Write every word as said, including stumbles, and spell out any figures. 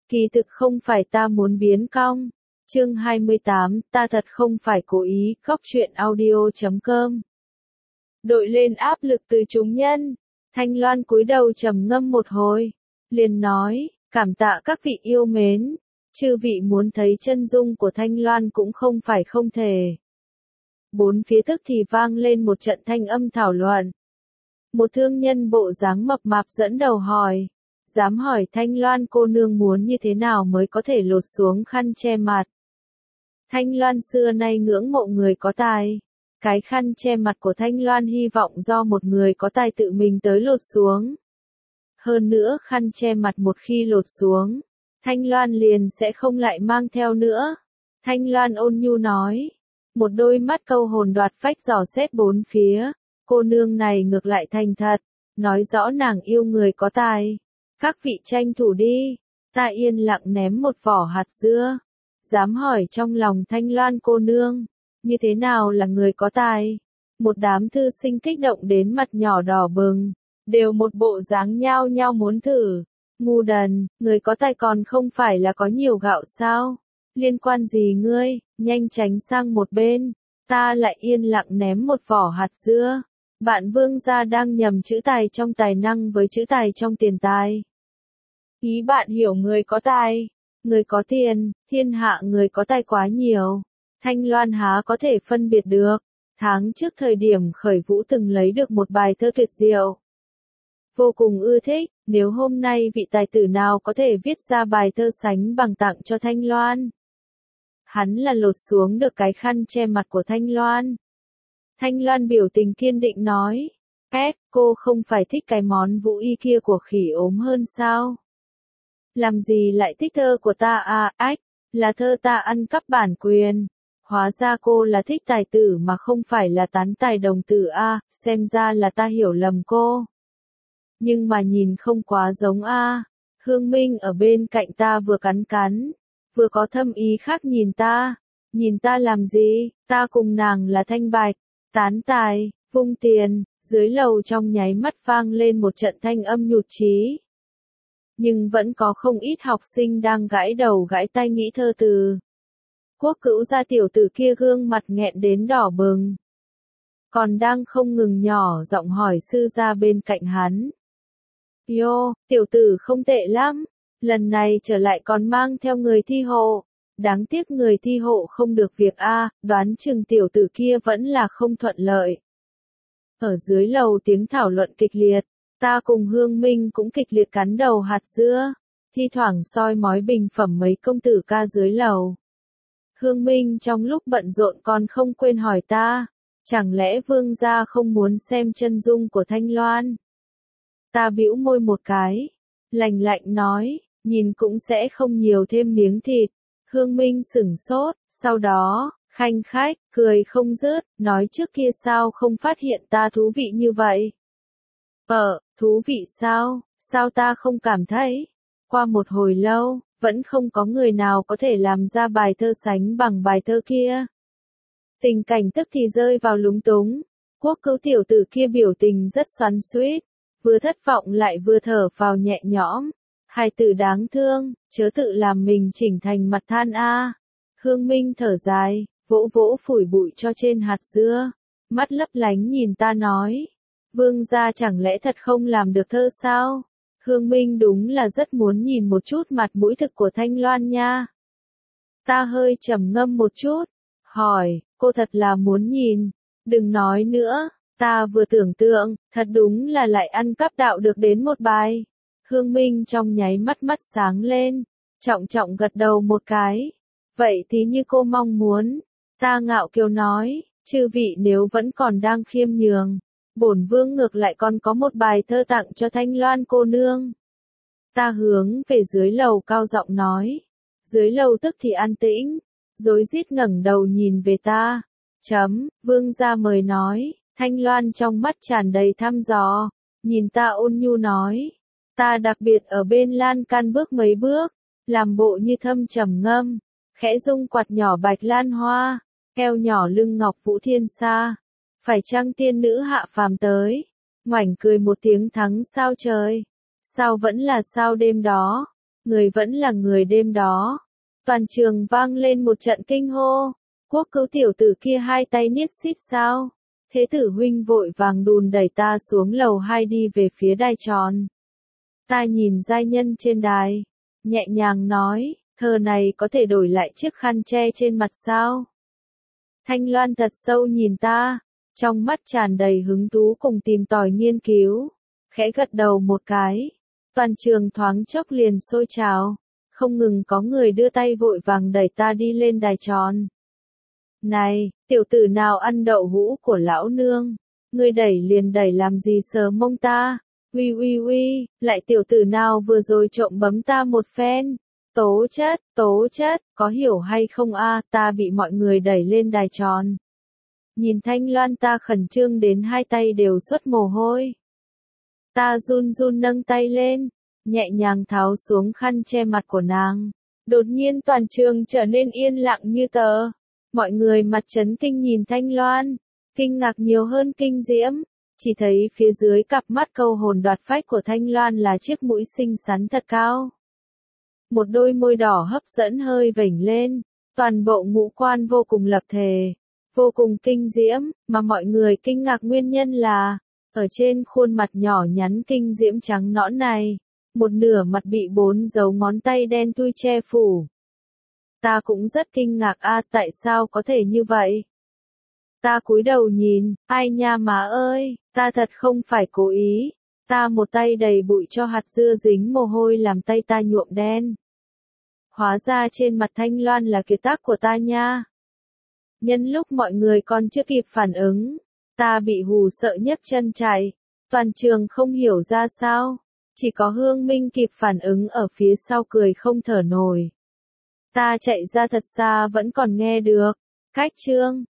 Kỳ thực không phải ta muốn biến cong. Chương hai mươi tám, ta thật không phải cố ý, Góc truyện audio chấm com. Đội lên áp lực từ chúng nhân, Thanh Loan cúi đầu trầm ngâm một hồi, liền nói, cảm tạ các vị yêu mến, chư vị muốn thấy chân dung của Thanh Loan cũng không phải không thể. Bốn phía tức thì vang lên một trận thanh âm thảo luận. Một thương nhân bộ dáng mập mạp dẫn đầu hỏi, dám hỏi Thanh Loan cô nương muốn như thế nào mới có thể lột xuống khăn che mặt. Thanh Loan xưa nay ngưỡng mộ người có tài. Cái khăn che mặt của Thanh Loan hy vọng do một người có tài tự mình tới lột xuống. Hơn nữa khăn che mặt một khi lột xuống, Thanh Loan liền sẽ không lại mang theo nữa. Thanh Loan ôn nhu nói, một đôi mắt câu hồn đoạt phách dò xét bốn phía, cô nương này ngược lại thành thật, nói rõ nàng yêu người có tài. Các vị tranh thủ đi, ta yên lặng ném một vỏ hạt dưa. Dám hỏi trong lòng Thanh Loan cô nương, như thế nào là người có tài? Một đám thư sinh kích động đến mặt nhỏ đỏ bừng, đều một bộ dáng nhao nhao muốn thử. Ngu đần, người có tài còn không phải là có nhiều gạo sao? Liên quan gì ngươi, nhanh tránh sang một bên, ta lại yên lặng ném một vỏ hạt dưa. Bạn Vương gia đang nhầm chữ tài trong tài năng với chữ tài trong tiền tài. Ý bạn hiểu người có tài, người có tiền, thiên hạ người có tài quá nhiều. Thanh Loan há có thể phân biệt được. Tháng trước thời điểm khởi vũ từng lấy được một bài thơ tuyệt diệu. Vô cùng ưa thích, nếu hôm nay vị tài tử nào có thể viết ra bài thơ sánh bằng tặng cho Thanh Loan. Hắn là lột xuống được cái khăn che mặt của Thanh Loan. Thanh Loan biểu tình kiên định nói, Pet, cô không phải thích cái món vũ y kia của khỉ ốm hơn sao? Làm gì lại thích thơ của ta à, ách, là thơ ta ăn cắp bản quyền. Hóa ra cô là thích tài tử mà không phải là tán tài đồng tử a, xem ra là ta hiểu lầm cô. Nhưng mà nhìn không quá giống a. Hương Minh ở bên cạnh ta vừa cắn cắn, vừa có thâm ý khác nhìn ta. Nhìn ta làm gì, ta cùng nàng là thanh bạch, tán tài, vung tiền, dưới lầu trong nháy mắt vang lên một trận thanh âm nhụt chí. Nhưng vẫn có không ít học sinh đang gãi đầu gãi tay nghĩ thơ từ. Quốc Cữu gia tiểu tử kia gương mặt nghẹn đến đỏ bừng. Còn đang không ngừng nhỏ giọng hỏi sư gia bên cạnh hắn. Yo, tiểu tử không tệ lắm, lần này trở lại còn mang theo người thi hộ. Đáng tiếc người thi hộ không được việc a, đoán chừng tiểu tử kia vẫn là không thuận lợi. Ở dưới lầu tiếng thảo luận kịch liệt, ta cùng Hương Minh cũng kịch liệt cắn đầu hạt dưa, thi thoảng soi mói bình phẩm mấy công tử ca dưới lầu. Hương Minh trong lúc bận rộn còn không quên hỏi ta, chẳng lẽ Vương gia không muốn xem chân dung của Thanh Loan? Ta bĩu môi một cái, lạnh lạnh nói, nhìn cũng sẽ không nhiều thêm miếng thịt. Hương Minh sửng sốt, sau đó, khanh khách, cười không dứt, nói trước kia sao không phát hiện ta thú vị như vậy? Ờ, thú vị sao, sao ta không cảm thấy? Qua một hồi lâu, vẫn không có người nào có thể làm ra bài thơ sánh bằng bài thơ kia. Tình cảnh tức thì rơi vào lúng túng, Quốc Cữu tiểu tử kia biểu tình rất xoắn xuýt, vừa thất vọng lại vừa thở phào nhẹ nhõm. Hài tử đáng thương, chớ tự làm mình chỉnh thành mặt than a. Hương Minh thở dài, vỗ vỗ phủi bụi cho trên hạt dưa, mắt lấp lánh nhìn ta nói, Vương gia chẳng lẽ thật không làm được thơ sao? Hương Minh đúng là rất muốn nhìn một chút mặt mũi thực của Thanh Loan nha. Ta hơi trầm ngâm một chút, hỏi, cô thật là muốn nhìn, đừng nói nữa, ta vừa tưởng tượng, thật đúng là lại ăn cắp đạo được đến một bài. Hương Minh trong nháy mắt mắt sáng lên, trọng trọng gật đầu một cái. Vậy thì như cô mong muốn, ta ngạo kiều nói, chư vị nếu vẫn còn đang khiêm nhường, bổn vương ngược lại còn có một bài thơ tặng cho Thanh Loan cô nương. Ta hướng về dưới lầu cao giọng nói, dưới lầu tức thì an tĩnh, rối rít ngẩng đầu nhìn về ta. Chấm, Vương gia mời nói, Thanh Loan trong mắt tràn đầy thăm dò, nhìn ta ôn nhu nói. Ta đặc biệt ở bên lan can bước mấy bước, làm bộ như thâm trầm ngâm, khẽ rung quạt nhỏ bạch lan hoa, eo nhỏ lưng ngọc vũ thiên sa. Phải chăng tiên nữ hạ phàm tới, ngoảnh cười một tiếng thắng sao trời, sao vẫn là sao đêm đó, người vẫn là người đêm đó. Toàn trường vang lên một trận kinh hô. Quốc Cữu tiểu tử kia hai tay niết xít sao? Thế tử huynh vội vàng đùn đẩy ta xuống lầu hai đi về phía đài tròn. Ta nhìn giai nhân trên đài, nhẹ nhàng nói, thơ này có thể đổi lại chiếc khăn che trên mặt sao? Thanh Loan thật sâu nhìn ta, trong mắt tràn đầy hứng thú cùng tìm tòi nghiên cứu, khẽ gật đầu một cái. Toàn trường thoáng chốc liền sôi trào, không ngừng có người đưa tay vội vàng đẩy ta đi lên đài tròn. Này, tiểu tử nào ăn đậu hũ của lão nương, ngươi đẩy liền đẩy làm gì sờ mông ta? Uy uy uy, lại tiểu tử nào vừa rồi trộm bấm ta một phen. Tố chất, tố chất, có hiểu hay không a? Ta bị mọi người đẩy lên đài tròn. Nhìn Thanh Loan ta khẩn trương đến hai tay đều xuất mồ hôi. Ta run run nâng tay lên, nhẹ nhàng tháo xuống khăn che mặt của nàng. Đột nhiên toàn trường trở nên yên lặng như tờ. Mọi người mặt chấn kinh nhìn Thanh Loan, kinh ngạc nhiều hơn kinh diễm. Chỉ thấy phía dưới cặp mắt câu hồn đoạt phách của Thanh Loan là chiếc mũi xinh xắn thật cao. Một đôi môi đỏ hấp dẫn hơi vểnh lên, toàn bộ ngũ quan vô cùng lập thể, vô cùng kinh diễm, mà mọi người kinh ngạc nguyên nhân là, ở trên khuôn mặt nhỏ nhắn kinh diễm trắng nõn này, một nửa mặt bị bốn dấu ngón tay đen thui che phủ. Ta cũng rất kinh ngạc a, tại sao có thể như vậy? Ta cúi đầu nhìn, ai nha má ơi, ta thật không phải cố ý. Ta một tay đầy bụi cho hạt dưa dính mồ hôi làm tay ta nhuộm đen. Hóa ra trên mặt Thanh Loan là kiệt tác của ta nha. Nhân lúc mọi người còn chưa kịp phản ứng, ta bị hù sợ nhấc chân chạy. Toàn trường không hiểu ra sao, chỉ có Hương Minh kịp phản ứng ở phía sau cười không thở nổi. Ta chạy ra thật xa vẫn còn nghe được. Cách chương